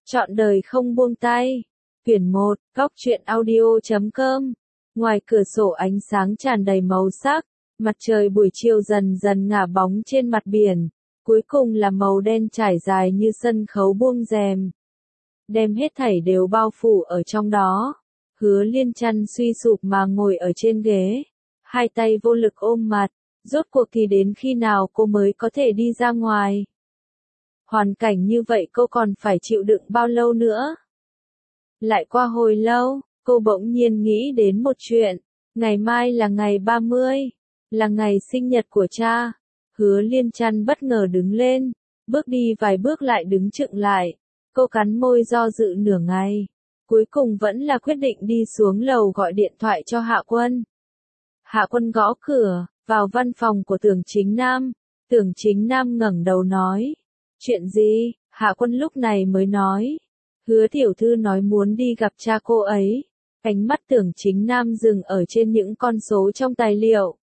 Trọn đời không buông tay. Quyển 1, Góc truyện audio.com. Ngoài cửa sổ ánh sáng tràn đầy màu sắc, mặt trời buổi chiều dần dần ngả bóng trên mặt biển, cuối cùng là màu đen trải dài như sân khấu buông rèm. Đem hết thảy đều bao phủ ở trong đó. Hứa Liên Trăn suy sụp mà ngồi ở trên ghế, hai tay vô lực ôm mặt, rốt cuộc thì đến khi nào cô mới có thể đi ra ngoài? Hoàn cảnh như vậy cô còn phải chịu đựng bao lâu nữa? Lại qua hồi lâu, cô bỗng nhiên nghĩ đến một chuyện, ngày mai là ngày 30, là ngày sinh nhật của cha. Hứa Liên Trăn bất ngờ đứng lên, bước đi vài bước lại đứng chững lại, cô cắn môi do dự nửa ngày, cuối cùng vẫn là quyết định đi xuống lầu gọi điện thoại cho Hạ Quân. Hạ Quân gõ cửa, vào văn phòng của Tưởng Chính Nam. Tưởng Chính Nam ngẩng đầu nói, chuyện gì? Hạ Quân lúc này mới nói, Hứa tiểu thư nói muốn đi gặp cha cô ấy. Ánh mắt Tưởng Chính Nam dừng ở trên những con số trong tài liệu.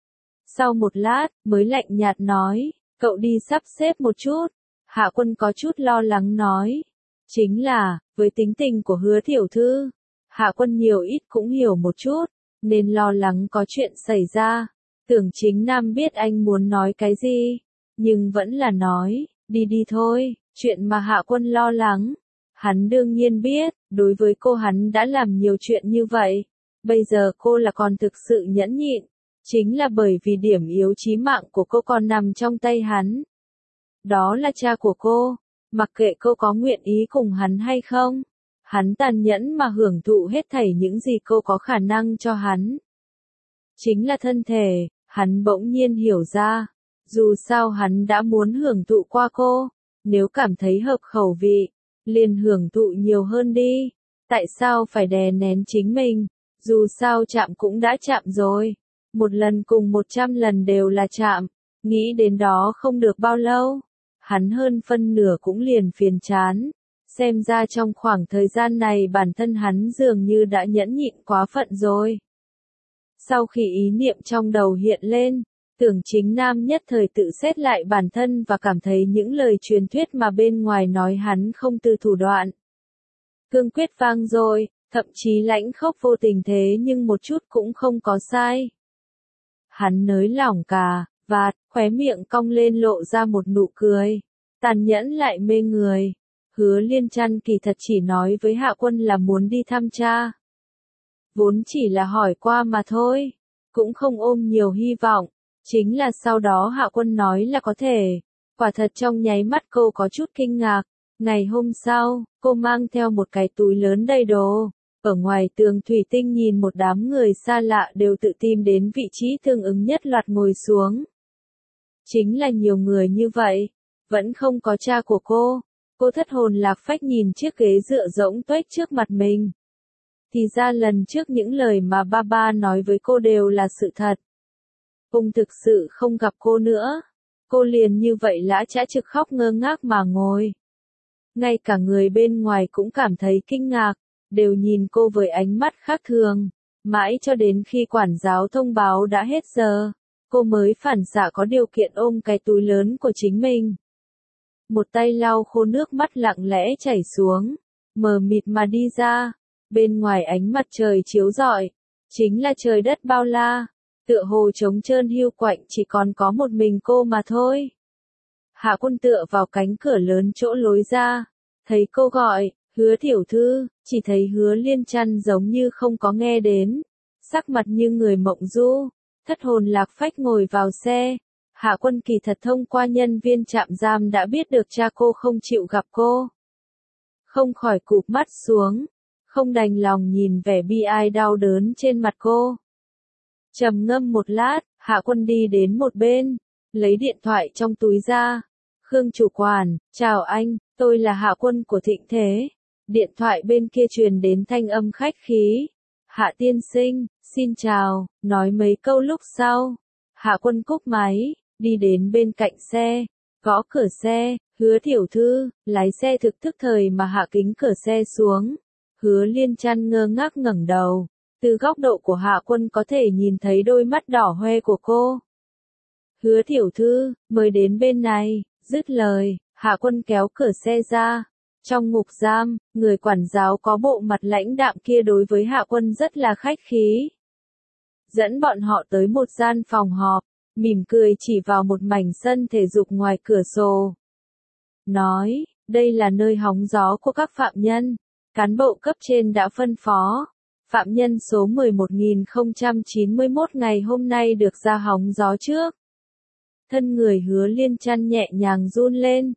Sau một lát, mới lạnh nhạt nói, cậu đi sắp xếp một chút. Hạ Quân có chút lo lắng nói, chính là, với tính tình của Hứa tiểu thư, Hạ Quân nhiều ít cũng hiểu một chút, nên lo lắng có chuyện xảy ra. Tưởng Chính Nam biết anh muốn nói cái gì, nhưng vẫn là nói, đi đi thôi. Chuyện mà Hạ Quân lo lắng, hắn đương nhiên biết, đối với cô hắn đã làm nhiều chuyện như vậy. Bây giờ cô là còn thực sự nhẫn nhịn, chính là bởi vì điểm yếu chí mạng của cô còn nằm trong tay hắn. Đó là cha của cô, mặc kệ cô có nguyện ý cùng hắn hay không, hắn tàn nhẫn mà hưởng thụ hết thảy những gì cô có khả năng cho hắn. Chính là thân thể, hắn bỗng nhiên hiểu ra, dù sao hắn đã muốn hưởng thụ qua cô, nếu cảm thấy hợp khẩu vị, liền hưởng thụ nhiều hơn đi, tại sao phải đè nén chính mình, dù sao chạm cũng đã chạm rồi, một lần cùng 100 lần đều là chạm, nghĩ đến đó không được bao lâu, hắn hơn phân nửa cũng liền phiền chán, xem ra trong khoảng thời gian này bản thân hắn dường như đã nhẫn nhịn quá phận rồi. Sau khi ý niệm trong đầu hiện lên, Tưởng Chính Nam nhất thời tự xét lại bản thân và cảm thấy những lời truyền thuyết mà bên ngoài nói hắn không từ thủ đoạn. Cương quyết vang rồi, thậm chí lãnh khốc vô tình thế nhưng một chút cũng không có sai. Hắn nới lỏng cà, vạt, khóe miệng cong lên lộ ra một nụ cười, tàn nhẫn lại mê người. Hứa Liên Trăn kỳ thật chỉ nói với Hạ Quân là muốn đi thăm cha. Vốn chỉ là hỏi qua mà thôi, cũng không ôm nhiều hy vọng, chính là sau đó Hạ Quân nói là có thể, quả thật trong nháy mắt cô có chút kinh ngạc. Ngày hôm sau, cô mang theo một cái túi lớn đầy đồ, ở ngoài tường thủy tinh nhìn một đám người xa lạ đều tự tìm đến vị trí tương ứng nhất loạt ngồi xuống. Chính là nhiều người như vậy, vẫn không có cha của cô thất hồn lạc phách nhìn chiếc ghế dựa rỗng tuếch trước mặt mình. Thì ra lần trước những lời mà ba nói với cô đều là sự thật. Ông thực sự không gặp cô nữa. Cô liền như vậy lã chã trực khóc ngơ ngác mà ngồi. Ngay cả người bên ngoài cũng cảm thấy kinh ngạc, đều nhìn cô với ánh mắt khác thường. Mãi cho đến khi quản giáo thông báo đã hết giờ, cô mới phản xạ có điều kiện ôm cái túi lớn của chính mình. Một tay lau khô nước mắt lặng lẽ chảy xuống, mờ mịt mà đi ra. Bên ngoài ánh mặt trời chiếu rọi, chính là trời đất bao la, tựa hồ trống trơn hiu quạnh chỉ còn có một mình cô mà thôi. Hạ Quân tựa vào cánh cửa lớn chỗ lối ra, thấy cô gọi, Hứa tiểu thư, chỉ thấy Hứa Liên Trăn giống như không có nghe đến, sắc mặt như người mộng du, thất hồn lạc phách ngồi vào xe. Hạ Quân kỳ thật thông qua nhân viên trạm giam đã biết được cha cô không chịu gặp cô. Không khỏi cụp mắt xuống, không đành lòng nhìn vẻ bi ai đau đớn trên mặt cô. Trầm ngâm một lát, Hạ Quân đi đến một bên, lấy điện thoại trong túi ra. Khương chủ quản, chào anh, tôi là Hạ Quân của Thịnh Thế. Điện thoại bên kia truyền đến thanh âm khách khí. Hạ tiên sinh, xin chào, nói mấy câu lúc sau. Hạ Quân cúp máy, đi đến bên cạnh xe, gõ cửa xe, Hứa tiểu thư, lái xe thực thức thời mà hạ kính cửa xe xuống. Hứa Liên Trăn ngơ ngác ngẩng đầu, từ góc độ của Hạ Quân có thể nhìn thấy đôi mắt đỏ hoe của cô. Hứa tiểu thư, mời đến bên này, dứt lời, Hạ Quân kéo cửa xe ra, Trong ngục giam, người quản giáo có bộ mặt lãnh đạm kia đối với Hạ Quân rất là khách khí. Dẫn bọn họ tới một gian phòng họp, mỉm cười chỉ vào một mảnh sân thể dục ngoài cửa sổ. Nói, đây là nơi hóng gió của các phạm nhân. Cán bộ cấp trên đã phân phó. Phạm nhân số 11.091 ngày hôm nay được ra hóng gió trước. Thân người Hứa Liên Trăn nhẹ nhàng run lên.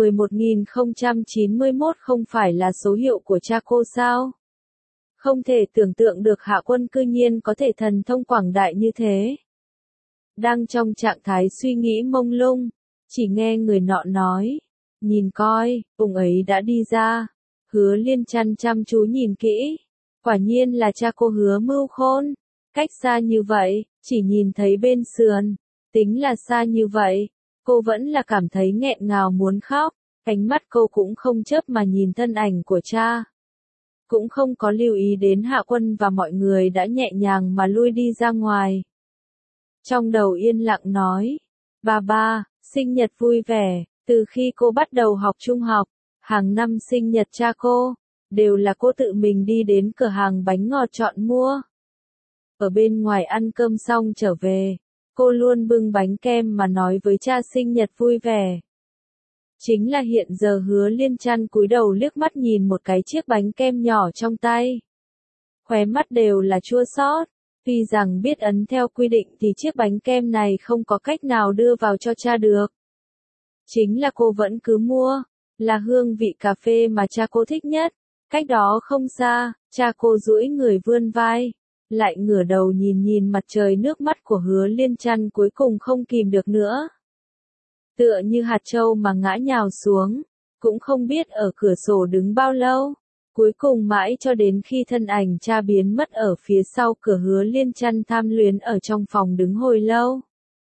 11.091 không phải là số hiệu của cha cô sao? Không thể tưởng tượng được Hạ Quân cư nhiên có thể thần thông quảng đại như thế. Đang trong trạng thái suy nghĩ mông lung, chỉ nghe người nọ nói, nhìn coi, ông ấy đã đi ra. Hứa Liên Trăn chăm chú nhìn kỹ, quả nhiên là cha cô Hứa Mưu Khôn. Cách xa như vậy, chỉ nhìn thấy bên sườn, tính là xa như vậy, cô vẫn là cảm thấy nghẹn ngào muốn khóc, ánh mắt cô cũng không chớp mà nhìn thân ảnh của cha. Cũng không có lưu ý đến Hạ Quân và mọi người đã nhẹ nhàng mà lui đi ra ngoài. Trong đầu yên lặng nói, ba, sinh nhật vui vẻ, từ khi cô bắt đầu học trung học, hàng năm sinh nhật cha cô, đều là cô tự mình đi đến cửa hàng bánh ngọt chọn mua. Ở bên ngoài ăn cơm xong trở về, cô luôn bưng bánh kem mà nói với cha sinh nhật vui vẻ. Chính là hiện giờ Hứa Liên Trăn cúi đầu liếc mắt nhìn một cái chiếc bánh kem nhỏ trong tay. Khóe mắt đều là chua xót. Tuy rằng biết ấn theo quy định thì chiếc bánh kem này không có cách nào đưa vào cho cha được. Chính là cô vẫn cứ mua, là hương vị cà phê mà cha cô thích nhất. Cách đó không xa, cha cô duỗi người vươn vai, lại ngửa đầu nhìn mặt trời, nước mắt của Hứa Liên Trăn cuối cùng không kìm được nữa. Tựa như hạt châu mà ngã nhào xuống, cũng không biết ở cửa sổ đứng bao lâu. Cuối cùng mãi cho đến khi thân ảnh cha biến mất ở phía sau cửa, Hứa Liên Trăn tham luyến ở trong phòng đứng hồi lâu.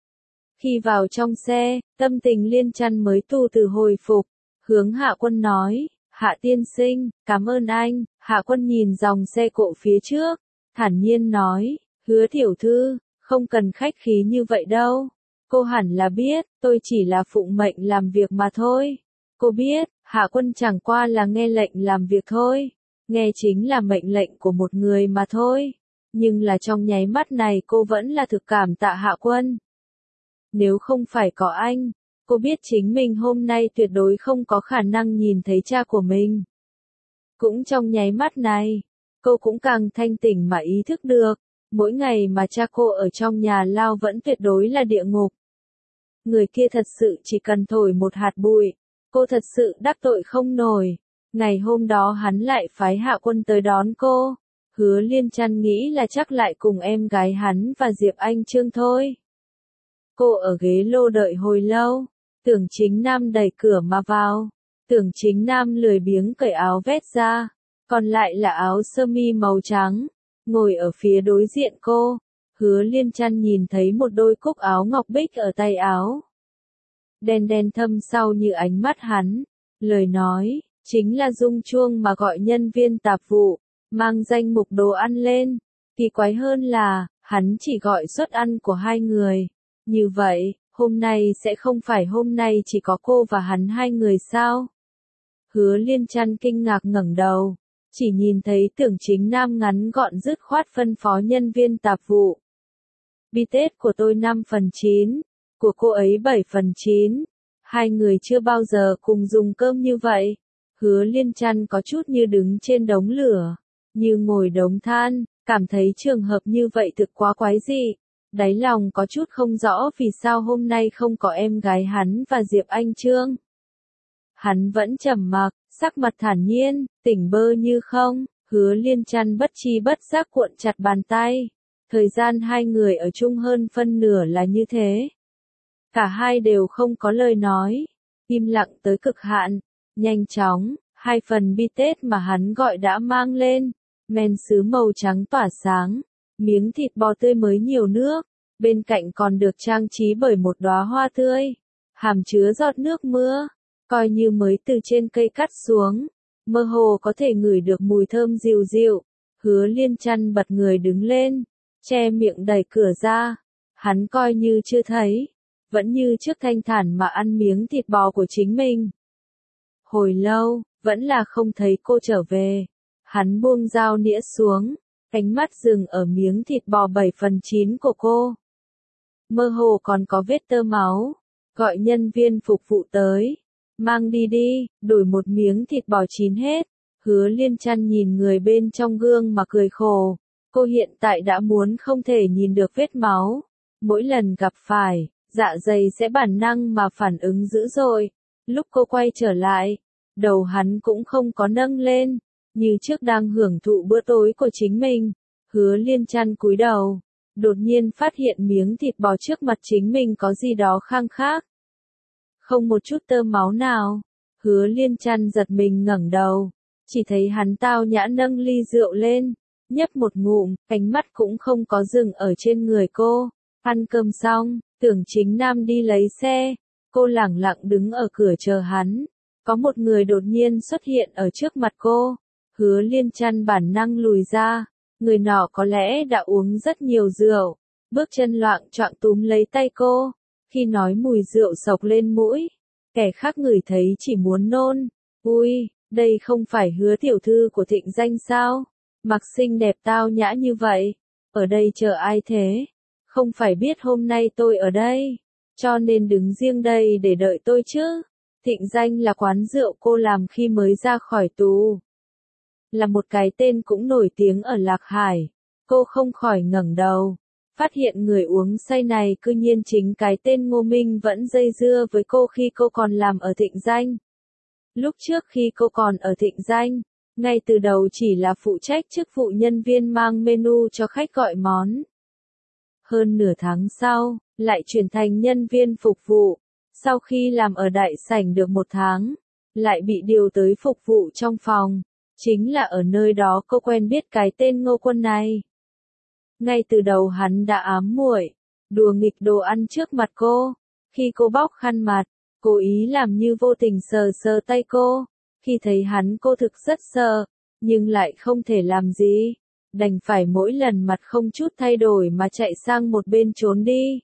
Khi vào trong xe, tâm tình Liên Trăn mới từ từ hồi phục, hướng Hạ Quân nói, Hạ tiên sinh, cảm ơn anh. Hạ Quân nhìn dòng xe cộ phía trước, thản nhiên nói, Hứa tiểu thư, không cần khách khí như vậy đâu. Cô hẳn là biết, tôi chỉ là phụng mệnh làm việc mà thôi. Cô biết, Hạ Quân chẳng qua là nghe lệnh làm việc thôi. Nghe chính là mệnh lệnh của một người mà thôi. Nhưng là trong nháy mắt này cô vẫn là thực cảm tạ Hạ Quân. Nếu không phải có anh, cô biết chính mình hôm nay tuyệt đối không có khả năng nhìn thấy cha của mình. Cũng trong nháy mắt này, cô cũng càng thanh tỉnh mà ý thức được, mỗi ngày mà cha cô ở trong nhà lao vẫn tuyệt đối là địa ngục. Người kia thật sự chỉ cần thổi một hạt bụi, cô thật sự đắc tội không nổi. Ngày hôm đó hắn lại phái Hạ Quân tới đón cô. Hứa Liên Trăn nghĩ là chắc lại cùng em gái hắn và Diệp Anh Trương thôi. Cô ở ghế lô đợi hồi lâu, Tưởng Chính Nam đẩy cửa mà vào. Tưởng Chính Nam lười biếng cởi áo vest ra, còn lại là áo sơ mi màu trắng, ngồi ở phía đối diện cô. Hứa Liên Trăn nhìn thấy một đôi cúc áo ngọc bích ở tay áo. Đen thâm sâu như ánh mắt hắn, lời nói, chính là rung chuông mà gọi nhân viên tạp vụ, mang danh mục đồ ăn lên. Kỳ quái hơn là, hắn chỉ gọi suất ăn của hai người. Như vậy, hôm nay sẽ không phải hôm nay chỉ có cô và hắn hai người sao? Hứa Liên Trăn kinh ngạc ngẩng đầu, chỉ nhìn thấy Tưởng Chính Nam ngắn gọn dứt khoát phân phó nhân viên tạp vụ. Bít tết của tôi 5/9, của cô ấy 7/9. Hai người chưa bao giờ cùng dùng cơm như vậy. Hứa Liên Trăn có chút như đứng trên đống lửa, như ngồi đống than, cảm thấy trường hợp như vậy thực quá quái dị. Đáy lòng có chút không rõ vì sao hôm nay không có em gái hắn và Diệp Anh Trương. Hắn vẫn trầm mặc, sắc mặt thản nhiên, tỉnh bơ như không. Hứa Liên Trăn bất tri bất giác cuộn chặt bàn tay. Thời gian hai người ở chung hơn phân nửa là như thế. Cả hai đều không có lời nói, im lặng tới cực hạn. Nhanh chóng, hai phần bít tết mà hắn gọi đã mang lên, men sứ màu trắng tỏa sáng, miếng thịt bò tươi mới nhiều nước, bên cạnh còn được trang trí bởi một đóa hoa tươi, hàm chứa giọt nước mưa, coi như mới từ trên cây cắt xuống, mơ hồ có thể ngửi được mùi thơm dịu dịu. Hứa Liên Trăn bật người đứng lên, che miệng đẩy cửa ra, hắn coi như chưa thấy, vẫn như trước thanh thản mà ăn miếng thịt bò của chính mình. Hồi lâu, vẫn là không thấy cô trở về. Hắn buông dao nĩa xuống, ánh mắt dừng ở miếng thịt bò 7/9 của cô. Mơ hồ còn có vết tơ máu, gọi nhân viên phục vụ tới. Mang đi đi, đổi một miếng thịt bò chín hết. Hứa Liên Trăn nhìn người bên trong gương mà cười khổ. Cô hiện tại đã muốn không thể nhìn được vết máu. Mỗi lần gặp phải, dạ dày sẽ bản năng mà phản ứng dữ dội. Lúc cô quay trở lại, đầu hắn cũng không có nâng lên, như trước đang hưởng thụ bữa tối của chính mình. Hứa Liên Trăn cúi đầu, đột nhiên phát hiện miếng thịt bò trước mặt chính mình có gì đó khang khác. Không một chút tơ máu nào. Hứa Liên Trăn giật mình ngẩng đầu, chỉ thấy hắn tao nhã nâng ly rượu lên, nhấp một ngụm, ánh mắt cũng không có dừng ở trên người cô. Ăn cơm xong, Tưởng Chính Nam đi lấy xe, cô lẳng lặng đứng ở cửa chờ hắn. Có một người đột nhiên xuất hiện ở trước mặt cô. Hứa Liên Trăn bản năng lùi ra, người nọ có lẽ đã uống rất nhiều rượu, bước chân loạng choạng túm lấy tay cô. Khi nói mùi rượu sộc lên mũi, kẻ khác ngửi thấy chỉ muốn nôn. Ui, đây không phải Hứa tiểu thư của Thịnh Danh sao? Mặc xinh đẹp tao nhã như vậy, ở đây chờ ai thế? Không phải biết hôm nay tôi ở đây, cho nên đứng riêng đây để đợi tôi chứ? Thịnh Danh là quán rượu cô làm khi mới ra khỏi tù, là một cái tên cũng nổi tiếng ở Lạc Hải. Cô không khỏi ngẩng đầu, phát hiện người uống say này cư nhiên chính cái tên Ngô Minh vẫn dây dưa với cô khi cô còn làm ở Thịnh Danh. Lúc trước khi cô còn ở Thịnh Danh, ngay từ đầu chỉ là phụ trách chức vụ nhân viên mang menu cho khách gọi món. Hơn nửa tháng sau, lại chuyển thành nhân viên phục vụ. Sau khi làm ở đại sảnh được 1 tháng, lại bị điều tới phục vụ trong phòng. Chính là ở nơi đó cô quen biết cái tên Ngô Quân này. Ngay từ đầu hắn đã ám muội, đùa nghịch đồ ăn trước mặt cô. Khi cô bóc khăn mặt, cố ý làm như vô tình sờ sờ tay cô. Khi thấy hắn cô thực rất sợ, nhưng lại không thể làm gì. Đành phải mỗi lần mặt không chút thay đổi mà chạy sang một bên trốn đi.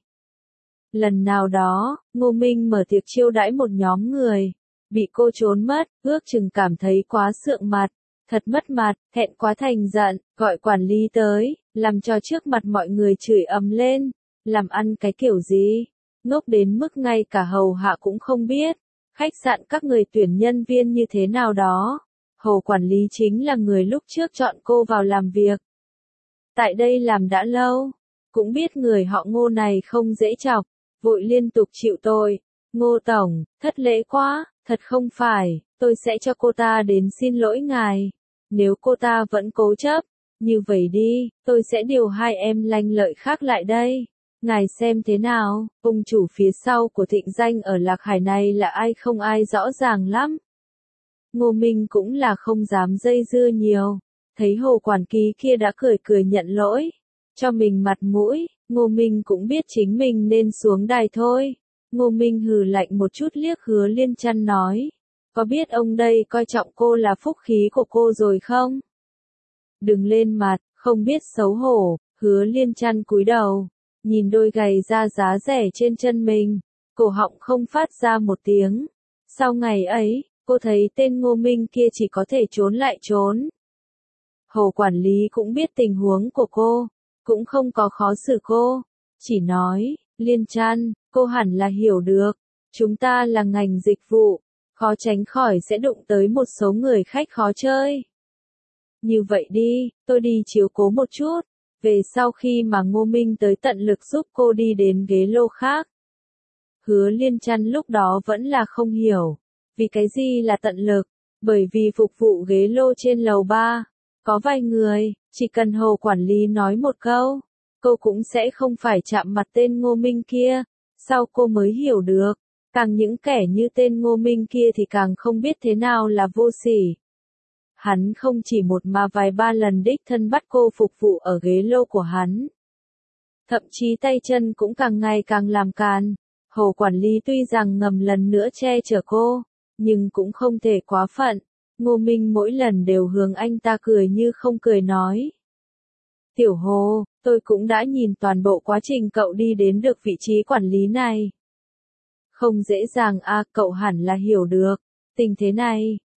Lần nào đó, Ngô Minh mở tiệc chiêu đãi một nhóm người. Bị cô trốn mất, ước chừng cảm thấy quá sượng mặt. Thật mất mặt, hẹn quá thành giận, gọi quản lý tới, làm cho trước mặt mọi người chửi ầm lên. Làm ăn cái kiểu gì? Ngốc đến mức ngay cả hầu hạ cũng không biết. Khách sạn các người tuyển nhân viên như thế nào đó. Hồ quản lý chính là người lúc trước chọn cô vào làm việc. Tại đây làm đã lâu, cũng biết người họ Ngô này không dễ chọc, vội liên tục chịu tội. Ngô tổng, thất lễ quá, thật không phải, tôi sẽ cho cô ta đến xin lỗi ngài. Nếu cô ta vẫn cố chấp, như vậy đi, tôi sẽ điều 2 em lanh lợi khác lại đây. Ngài xem thế nào, ông chủ phía sau của Thịnh Danh ở Lạc Hải này là ai không ai rõ ràng lắm. Ngô Minh cũng là không dám dây dưa nhiều. Thấy Hồ quản ký kia đã cười cười nhận lỗi, cho mình mặt mũi, Ngô Minh cũng biết chính mình nên xuống đài thôi. Ngô Minh hừ lạnh một chút liếc Hứa Liên Trăn nói, có biết ông đây coi trọng cô là phúc khí của cô rồi không? Đừng lên mặt, không biết xấu hổ. Hứa Liên Trăn cúi đầu, nhìn đôi giày da giá rẻ trên chân mình, cổ họng không phát ra một tiếng. Sau ngày ấy, cô thấy tên Ngô Minh kia chỉ có thể trốn lại trốn. Hồ quản lý cũng biết tình huống của cô, cũng không có khó xử cô, chỉ nói, Liên Trăn, cô hẳn là hiểu được, chúng ta là ngành dịch vụ, khó tránh khỏi sẽ đụng tới một số người khách khó chơi. Như vậy đi, tôi đi chiếu cố một chút, về sau khi mà Ngô Minh tới tận lực giúp cô đi đến ghế lô khác. Hứa Liên Trăn lúc đó vẫn là không hiểu, vì cái gì là tận lực, bởi vì phục vụ ghế lô trên lầu 3. Có vài người, chỉ cần Hồ quản lý nói một câu, cô cũng sẽ không phải chạm mặt tên Ngô Minh kia. Sau cô mới hiểu được, càng những kẻ như tên Ngô Minh kia thì càng không biết thế nào là vô sỉ. Hắn không chỉ một mà vài ba lần đích thân bắt cô phục vụ ở ghế lô của hắn. Thậm chí tay chân cũng càng ngày càng làm càn. Hồ quản lý tuy rằng ngầm lần nữa che chở cô, nhưng cũng không thể quá phận. Ngô Minh mỗi lần đều hướng anh ta cười như không cười nói. Tiểu Hồ, tôi cũng đã nhìn toàn bộ quá trình cậu đi đến được vị trí quản lý này. Không dễ dàng à, cậu hẳn là hiểu được. Tình thế này,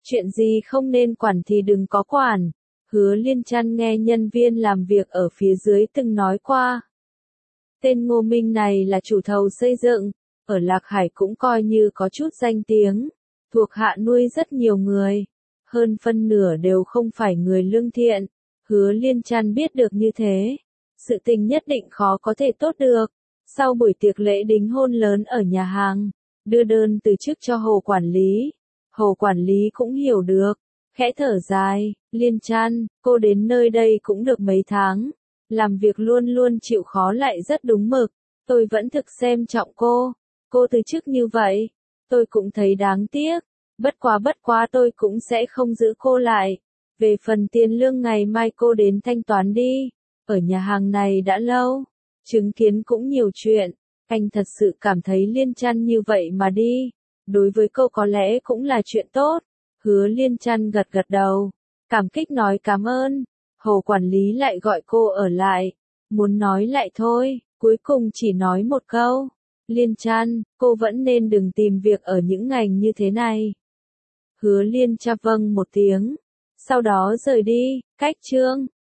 Chuyện gì không nên quản thì đừng có quản. Hứa Liên Trăn nghe nhân viên làm việc ở phía dưới từng nói qua. Tên Ngô Minh này là chủ thầu xây dựng, ở Lạc Hải cũng coi như có chút danh tiếng, thuộc hạ nuôi rất nhiều người, hơn phân nửa đều không phải người lương thiện. Hứa Liên Trăn biết được như thế, sự tình nhất định khó có thể tốt được. Sau buổi tiệc lễ đính hôn lớn ở nhà hàng, đưa đơn từ chức cho Hồ quản lý. Hồ quản lý cũng hiểu được, khẽ thở dài, Liên Trăn, cô đến nơi đây cũng được mấy tháng, làm việc luôn luôn chịu khó lại rất đúng mực, tôi vẫn thực xem trọng cô từ chức như vậy, tôi cũng thấy đáng tiếc, bất quá tôi cũng sẽ không giữ cô lại. Về phần tiền lương ngày mai cô đến thanh toán đi, ở nhà hàng này đã lâu, chứng kiến cũng nhiều chuyện, anh thật sự cảm thấy Liên Trăn như vậy mà đi, đối với cô có lẽ cũng là chuyện tốt. Hứa Liên Trăn gật gật đầu, cảm kích nói cảm ơn. Hồ quản lý lại gọi cô ở lại, muốn nói lại thôi, cuối cùng chỉ nói một câu. Liên Trăn, cô vẫn nên đừng tìm việc ở những ngành như thế này. Hứa Liên Trăn vâng một tiếng, sau đó rời đi, cách chương.